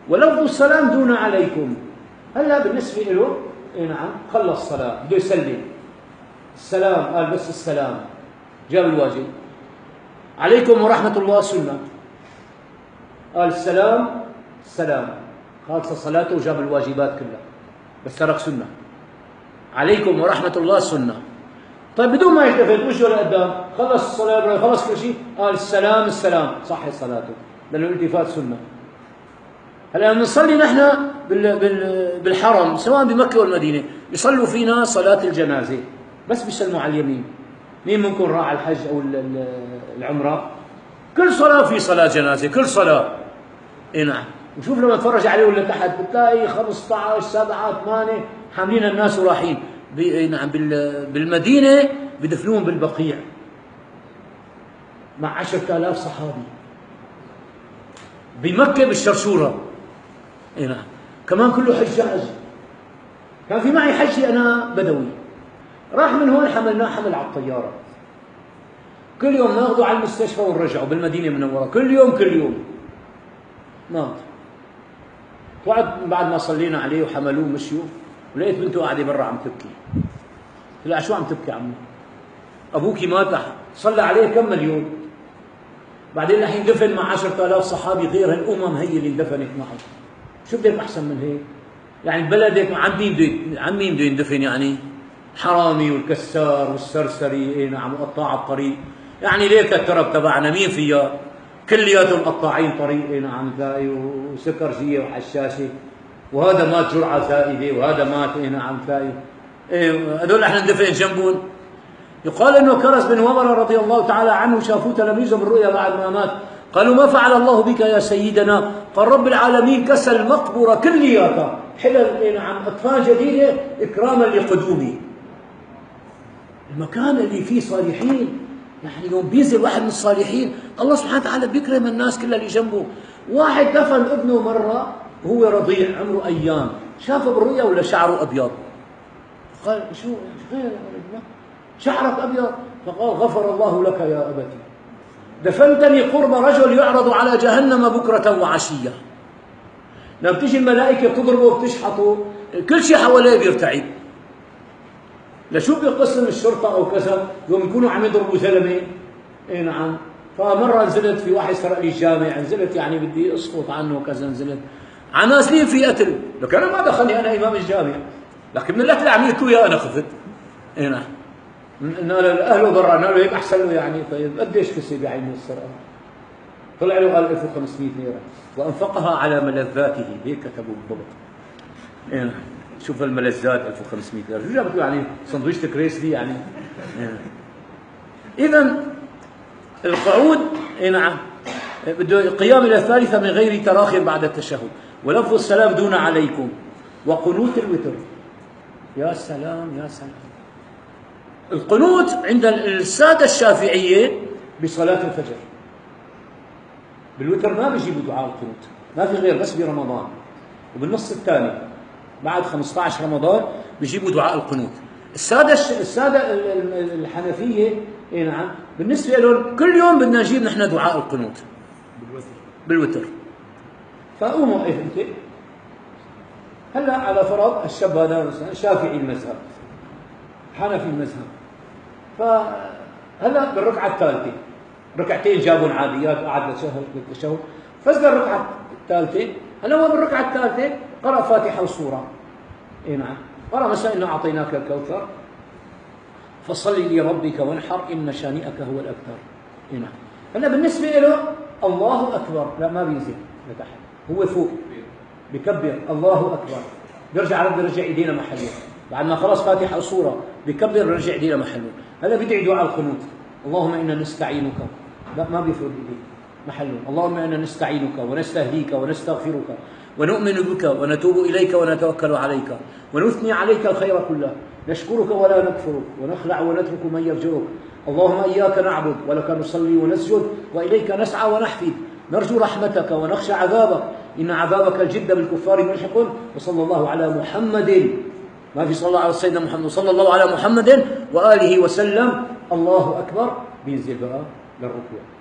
ولفظ السلام دون عليكم. هلا بالنسبة له نعم خلص صلاة بده يسلم، السلام قال بس السلام جاب الواجب. عليكم ورحمة الله سنة، قال السلام السلام، خالص صلاته وجاب الواجبات كلها بس ترك سنة. عليكم ورحمة الله سنة. طيب بدون ما يلتفت وجهه لقدام، خلص الصلاة خلص كل شيء، قال السلام السلام، صحي صلاته لأنه الالتفات سنة. هلا بنصلي نحن بالحرم سواء بمكة والمدينة، يصلوا فينا صلاة الجنازة بس بيسلموا على اليمين. مين منكم راعى الحج أو العمرة؟ كل صلاة في صلاة جنازة، كل صلاة. اي نعم. وشوف لما تفرج عليه ولا تحت بتلاقي 15 7 8 حاملين الناس ورايحين. نعم بالمدينة بدفنوهم بالبقيع مع 10,000 صحابي. بمكة بالشرشورة. اي نعم. كمان كله حجاج. كان في معي حجي أنا بدوي، راح من هون حملناه حمل على الطيارة، كل يوم ناخذه على المستشفى ونرجعه بالمدينة المنورة، كل يوم مات. بعد ما صلينا عليه وحملوه ومشيوا، ولقيت بنته قاعدة برا عم تبكي. قلت لها شو عم تبكي عمي؟ أبوكي مات صلى عليه كم مليون، بعدين رح يندفن مع 10,000 صحابي غير هالأمم هي اللي اندفنت معه. شو بدك أحسن من هيك؟ يعني بلدك عن مين بده يندفن يعني؟ حرامي والكسار والسرسري، اي نعم، وقطاع الطريق. يعني ليك الترب تبعنا مين فيها؟ كلياتهم قطاعين طريق، اي نعم، تلاقي وسكرجيه وحشاشه، وهذا مات جرعه زائده، وهذا مات، اي نعم، تلاقي هذول احنا ندفن جنبهم. يقال انه كرز بن ومره رضي الله تعالى عنه شافوه تلاميذه بالرؤيا بعد ما مات، قالوا ما فعل الله بك يا سيدنا؟ قال رب العالمين كسى المقبره كلياتها حلل، نعم، اطفال جديده اكراما لقدومي. المكان اللي فيه صالحين، يعني يوم بينزل واحد من الصالحين الله سبحانه وتعالى بيكرم الناس كلها اللي جنبه. واحد دفن ابنه مره وهو رضيع عمره ايام، شافه بالرؤيا ولا شعره ابيض، قال شو خير يا ولد شعرك ابيض؟ فقال غفر الله لك يا ابتي، دفنتني قرب رجل يعرض على جهنم بكره وعشيه. لما بتيجي الملائكه بتضربه وبتشحطه كل شيء حواليه بيرتعد. لشو بقسم الشرطه او كذا يوم يكونوا عم يضربوا زلمه، اي نعم. فمره نزلت في واحد سرق لي الجامع، نزلت يعني بدي اسقط عنه وكذا، نزلت على نازلين في قتل، لك انا ما دخلني، انا امام الجامع، لكن من القتل عملت وياه انا خفت. اي نعم. قلنا لاهله برا، قلنا له هيك احسن له يعني. طيب قديش كسب يا عيني السرقه؟ طلع له قال 1500 ليره وانفقها على ملذاته، هيك كتبوا بالضبط. اي نعم. شوف الملذات 1500 ليره، شو جابت له يعني سندويشة كريسلي يعني؟ اذا القعود، اي نعم، بده القيام الى الثالثه من غير تراخ بعد التشهد، ولفظ السلام دون عليكم، وقنوت الوتر. يا سلام يا سلام. القنوت عند الساده الشافعيه بصلاه الفجر، بالوتر ما بيجيبوا دعاء القنوت، ما في غير بس برمضان، وبالنص الثاني بعد 15 رمضان بيجيبوا دعاء القنوت. الساده الحنفيه، اي نعم، بالنسبه لهم كل يوم بدنا نجيب نحن دعاء القنوت بالوتر. فقوموا وقف انت. هلا على فرض الشاب هذا مثلا شافعي المذهب، حنفي المذهب، فهلا بالركعه الثالثه ركعتين جابوا عاديات وقعد للتشهد، فزل الركعه الثالثه. هلا هو بالركعه الثالثه قرأ فاتحه وسوره، اي نعم، قرأ مثلا إنا أعطيناك الكوثر فصل لربك وانحر إن شانئك هو الأبتر. اي نعم. هلا بالنسبة له الله أكبر، لا ما بينزل لتحت، هو فوق بكبر الله أكبر، بيرجع ايدينا محله، بعد ما خلص فاتحة وسورة بكبر بيرجع ايدينا محله. هلا بيدعي دعاء القنوت، اللهم إنا نستعينك، لا ما بيفرد ايديه محله، اللهم إنا نستعينك ونستهديك ونستغفرك ونؤمن بك ونتوب إليك ونتوكل عليك ونثني عليك الخير كله، نشكرك ولا نكفرك ونخلع ونترك من يفجرك، اللهم إياك نعبد ولك نصلي ونسجد وإليك نسعى ونحفد، نرجو رحمتك ونخشى عذابك إن عذابك الجد بالكفار ملحق. وصلى الله على محمد، ما في صلى الله على سيدنا محمد، صلى الله على محمد وآله وسلم. الله أكبر، بينزل بقى للركوع.